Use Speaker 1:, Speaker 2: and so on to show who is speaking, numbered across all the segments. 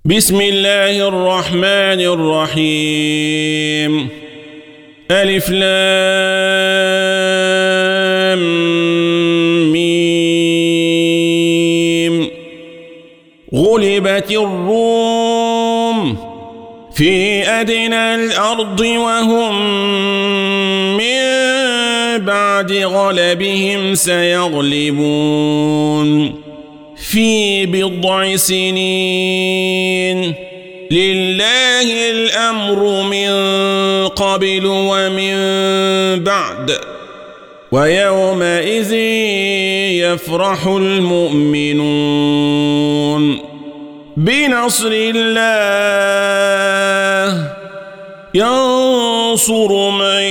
Speaker 1: بسم الله الرحمن الرحيم ألف لام ميم غلبت الروم في أدنى الأرض وهم من بعد غلبهم سيغلبون في بضع سنين لله الأمر من قبل ومن بعد ويومئذ يفرح المؤمنون بنصر الله ينصر من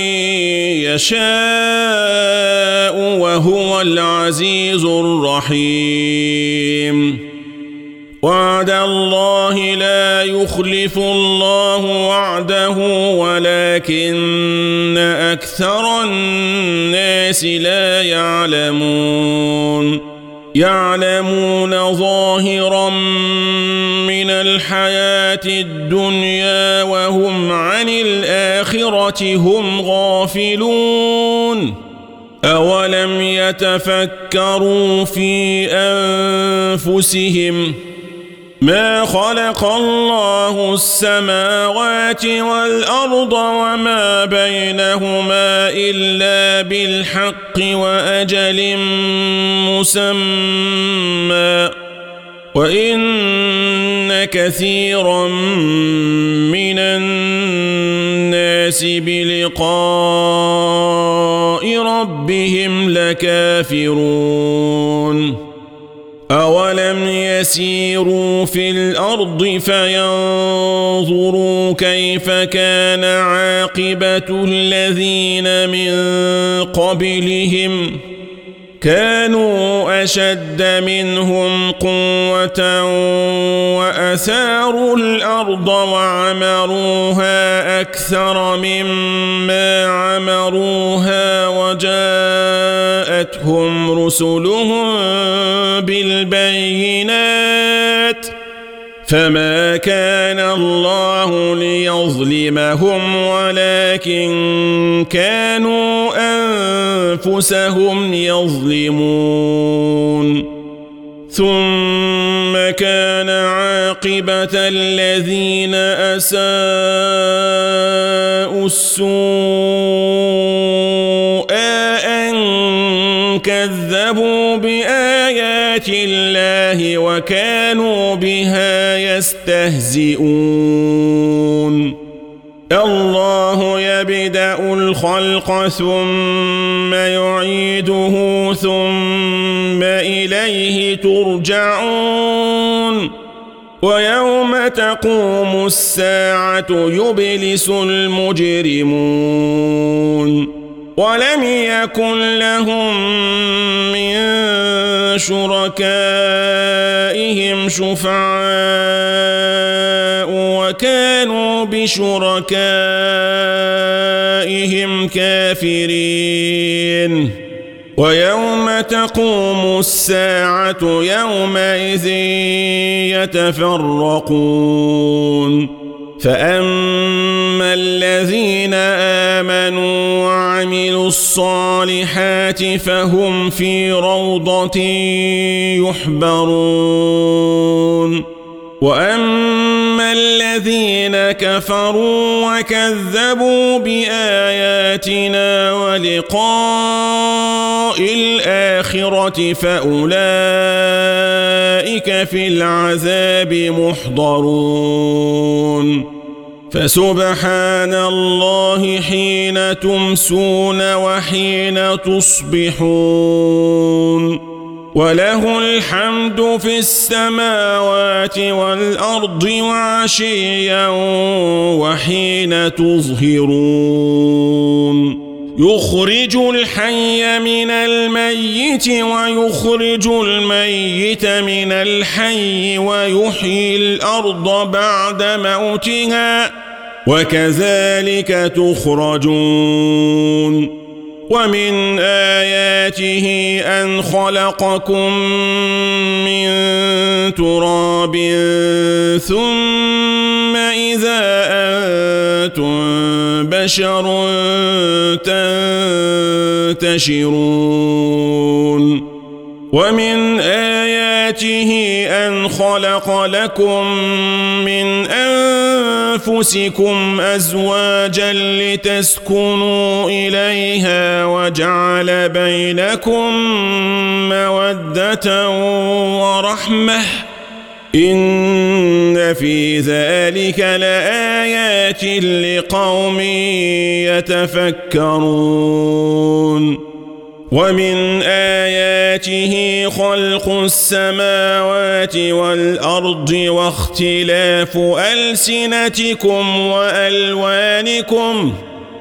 Speaker 1: يشاء وهو العزيز الرحيم وعد الله لا يخلف الله وعده ولكن أكثر الناس لا يعلمون ظاهرا من الحياة الدنيا وهم عن الآخرة هم غافلون أولم يتفكروا في أنفسهم ما خلق الله السماوات والأرض وما بينهما إلا بالحق وأجل مسمى وإن كثيرا من الناس بلقاء ربهم لكافرون أولم يسيروا في الأرض فينظروا كيف كان عاقبة الذين من قبلهم كانوا أشد منهم قوة وأثاروا الأرض وعمروها أكثر مما عمروها وجاءتهم رسلهم بالبينات فما كان الله ليظلمهم ولكن كانوا أنفسهم يظلمون ثم كان عاقبة الذين أساءوا السوء أن كذبوا بآيات الله وكانوا بها يستهزئون الله يبدأ الخلق ثم يعيده ثم إليه ترجعون ويوم تقوم الساعة يبلس المجرمون ولم يكن لهم من شركائهم شفعاء وكانوا بشركائهم كافرين ويوم تقوم الساعة يومئذ يتفرقون فأما الذين آمنوا وعملوا الصالحات فهم في روضة يحبرون وأما الذين كفروا وكذبوا بآياتنا ولقاء الآخرة فأولئك في العذاب محضرون فسبحان الله حين تمسون وحين تصبحون وله الحمد في السماوات والأرض وعشيا وحين تظهرون يخرج الحي من الميت ويخرج الميت من الحي ويحيي الأرض بعد موتها وكذلك تخرجون ومن آياته أن خلقكم من تراب ثم إذا أنتم بشر تنتشرون ومن آياته أن خلق لكم من أنفسكم أزواجا لتسكنوا إليها وجعل بينكم مودة ورحمة إن في ذلك لآيات لقوم يتفكرون ومن آياته خلق السماوات والأرض واختلاف ألسنتكم وألوانكم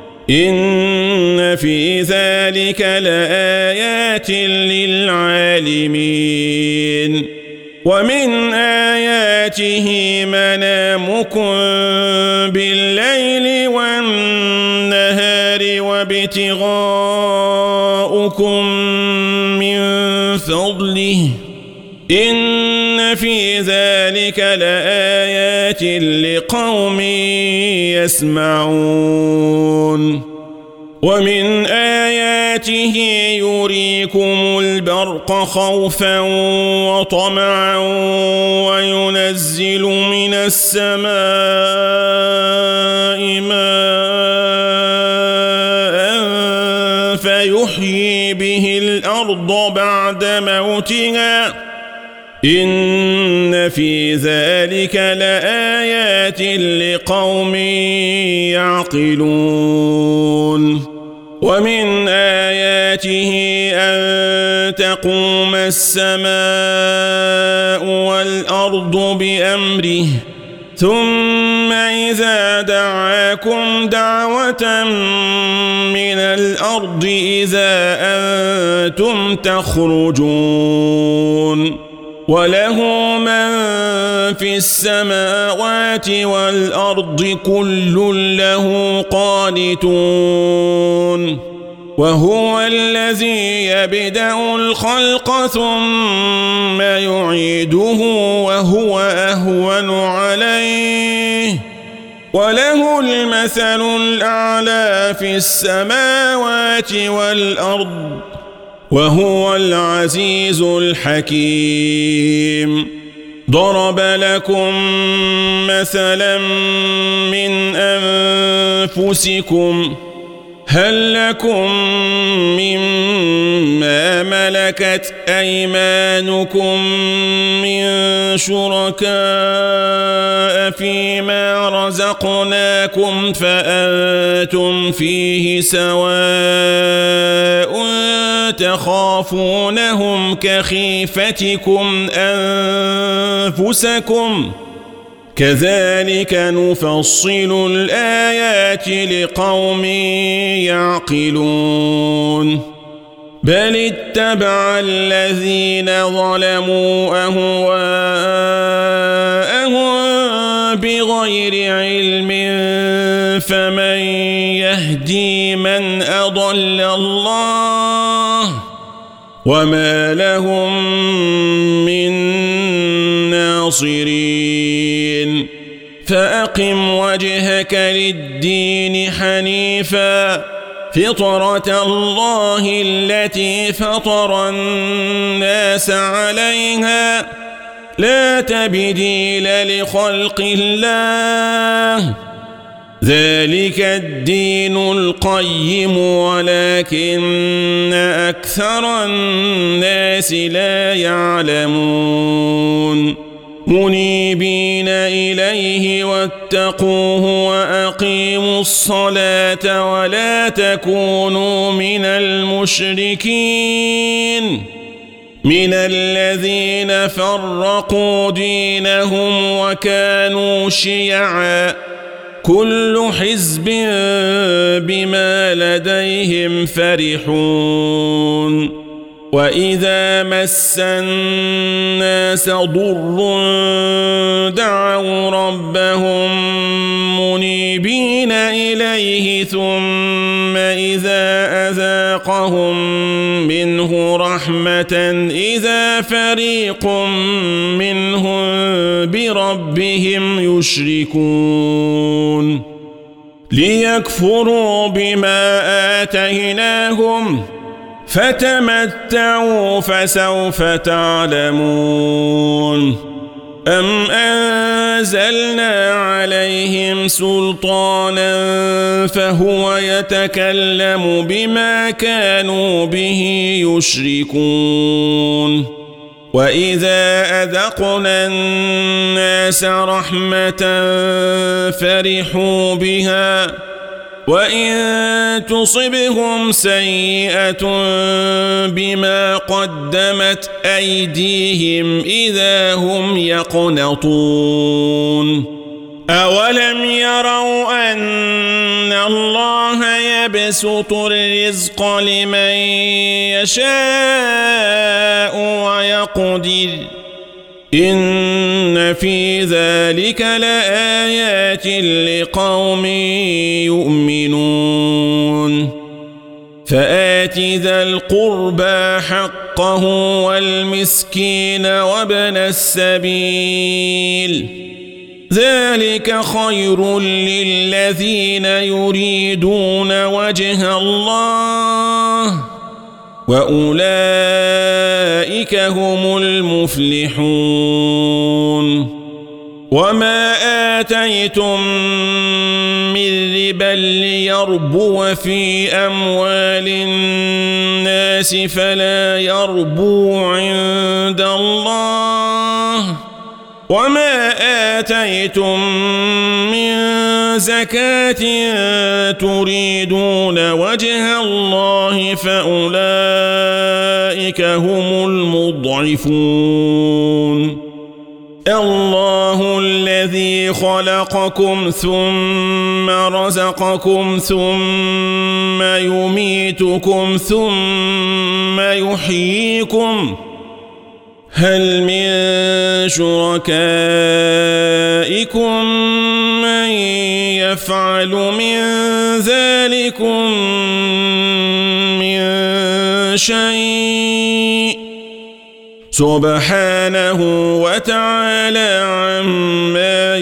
Speaker 1: إن في ذلك لآيات للعالمين ومن آياته منامكم بالليل والنهار وابتغاؤكم من فضله إن في ذلك لآيات لقوم يسمعون ومن آياته يريكم البرق خوفا وطمعا وينزل من السماء ماء فيحيي به الأرض بعد موتها إن في ذلك لآيات لقوم يعقلون ومن آياته أن تقوم السماء والأرض بأمره ثم إذا دعاكم دعوة من الأرض إذا أنتم تخرجون وله من في السماوات والأرض كل له قانتون وهو الذي يبدأ الخلق ثم يعيده وهو أهون عليه وله المثل الأعلى في السماوات والأرض وهو العزيز الحكيم ضرب لكم مثلا من أنفسكم هل لكم مما ملكت أيمانكم من شركاء فيما رزقناكم فأنتم فيه سواء تخافونهم كخيفتكم أنفسكم كذلك نفصل الآيات لقوم يعقلون بل اتبع الذين ظلموا أهواءهم بغير علم فمن يهدي من أضل الله وما لهم من ناصرين فأقم وجهك للدين حنيفا فطرة الله التي فطر الناس عليها لا تبديل لخلق الله ذلك الدين القيم ولكن أكثر الناس لا يعلمون منيبين إليه واتقوه وأقيموا الصلاة ولا تكونوا من المشركين من الذين فرقوا دينهم وكانوا شيعا كل حزب بما لديهم فرحون وإذا مس الناس ضر دعوا ربهم منيبين إليه ثم إذا أذاقهم أذاقهم منه رحمة إذا فريق منهم بربهم يشركون ليكفروا بما آتيناهم فتمتعوا فسوف تعلمون أم أنزلنا عليهم سلطانا فهو يتكلم بما كانوا به يشركون وإذا أذقنا الناس رحمة فرحوا بها وإن تصبهم سيئة بما قدمت أيديهم إذا هم يقنطون أولم يروا أن الله يبسط الرزق لمن يشاء ويقدر إن في ذلك لآيات لقوم يؤمنون فآت ذا القربى حقه والمسكين وابن السبيل ذلك خير للذين يريدون وجه الله وأولئك هم المفلحون وما آتيتم من ربا ليربو في أموال الناس فلا يربو عند الله وما آتيتم من زكاة تريدون وجه الله فأولئك هم المضعفون الله الذي خلقكم ثم رزقكم ثم يميتكم ثم يحييكم هل من شركائكم من يفعل من ذلكم من شيء سبحانه وتعالى عما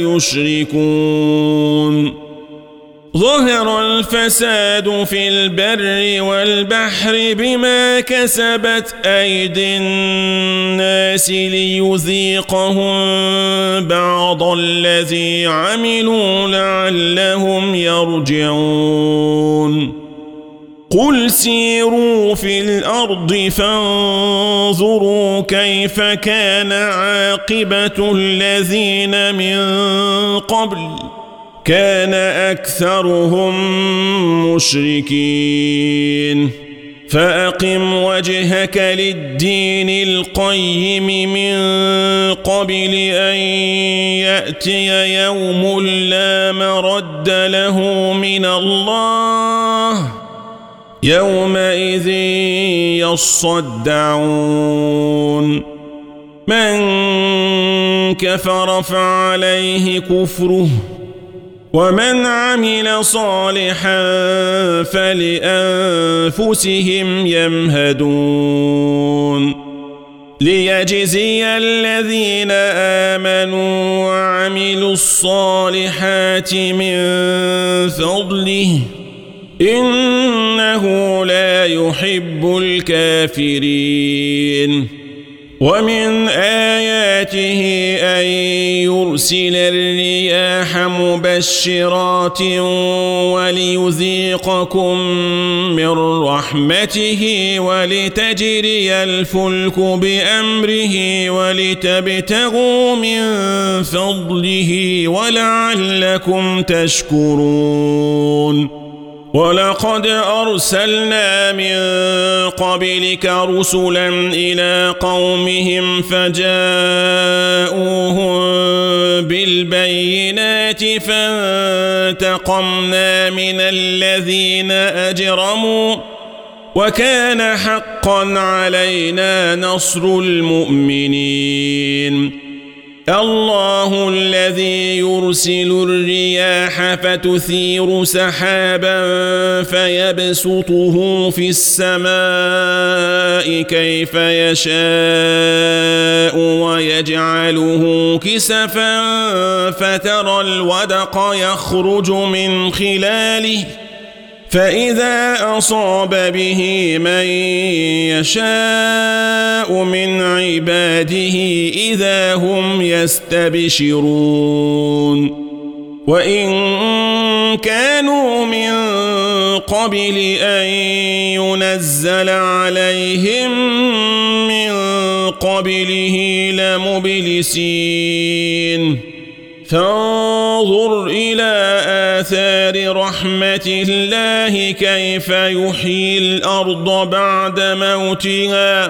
Speaker 1: يشركون ظهر الفساد في البر والبحر بما كسبت أيدي الناس ليذيقهم بعض الذي عملوا لعلهم يرجعون قل سيروا في الأرض فانظروا كيف كان عاقبة الذين من قبل كان أكثرهم مشركين فأقم وجهك للدين القيم من قبل أن يأتي يوم لا مرد له من الله يومئذ يصدعون من كفر فعليه كفره ومن عمل صالحا فلأنفسهم يمهدون ليجزي الذين آمنوا وعملوا الصالحات من فضله إنه لا يحب الكافرين ومن آياته أن يرسل الرياح مبشرات وليذيقكم من رحمته ولتجري الفلك بأمره ولتبتغوا من فضله ولعلكم تشكرون ولقد أرسلنا من قبلك رسلا إلى قومهم فجاءوهم بالبينات فانتقمنا من الذين أجرموا وكان حقا علينا نصر المؤمنين الله الذي يرسل الرياح فتثير سحابا فيبسطه في السماء كيف يشاء ويجعله كسفا فترى الودق يخرج من خلاله فإذا أصاب به من يشاء من عباده إذا هم يستبشرون وإن كانوا من قبل أن ينزل عليهم من قبله لمبلسين فانظر إلى آثار رحمة الله كيف يحيي الأرض بعد موتها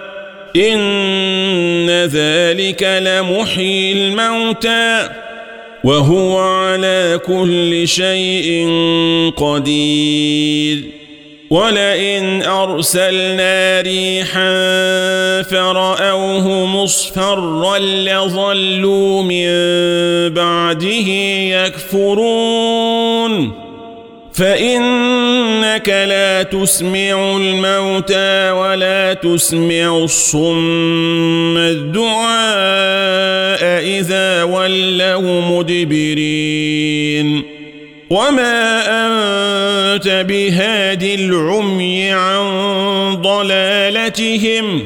Speaker 1: إن ذلك لمحيي الموتى وهو على كل شيء قدير ولئن أرسلنا ريحا فرأوه مصفرا لظلوا من بعده يكفرون فإنك لا تسمع الموتى ولا تسمع الصم الدعاء إذا ولوا مدبرين وما أنت بهادي العمي عن ضلالتهم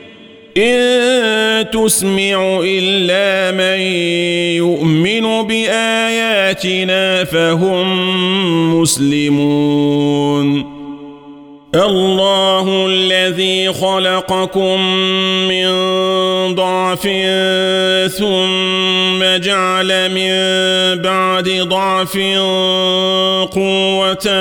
Speaker 1: إن تسمع إلا من يؤمن بآياتنا فهم مسلمون الله الذي خلقكم من ضعف ثم جعل من بعد ضعف قوة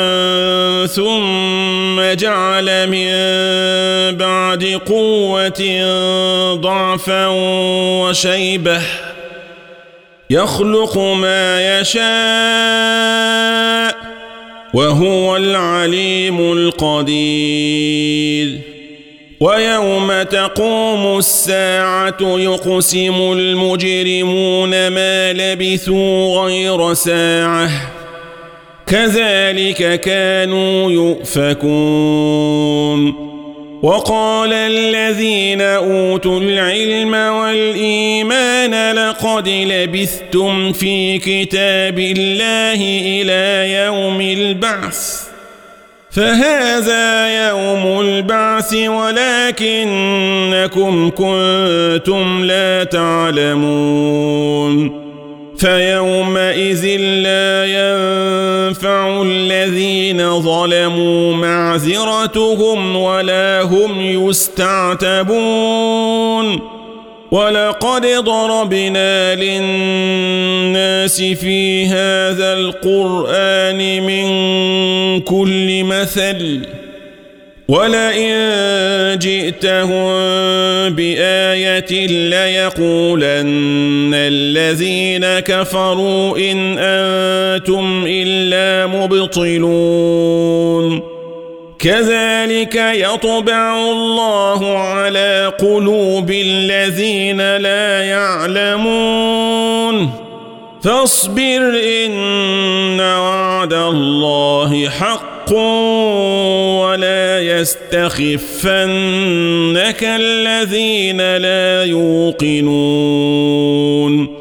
Speaker 1: ثم جعل من بعد قوة ضعفا وشيبة يخلق ما يشاء وهو العليم القدير ويوم تقوم الساعة يقسم المجرمون ما لبثوا غير ساعة كذلك كانوا يؤفكون وقال الذين أوتوا العلم والإيمان لقد لبثتم في كتاب الله إلى يوم البعث فهذا يوم البعث ولكنكم كنتم لا تعلمون فيومئذ لا ينفع الذين ظلموا معذرتهم ولا هم يستعتبون ولقد ضربنا للناس في هذا القرآن من كل مثل ولئن جئتهم بآية ليقولن الذين كفروا إن أنتم إلا مبطلون كذلك يطبع الله على قلوب الذين لا يعلمون فاصبر إن وعد الله حق ولا يستخفنك الذين لا يوقنون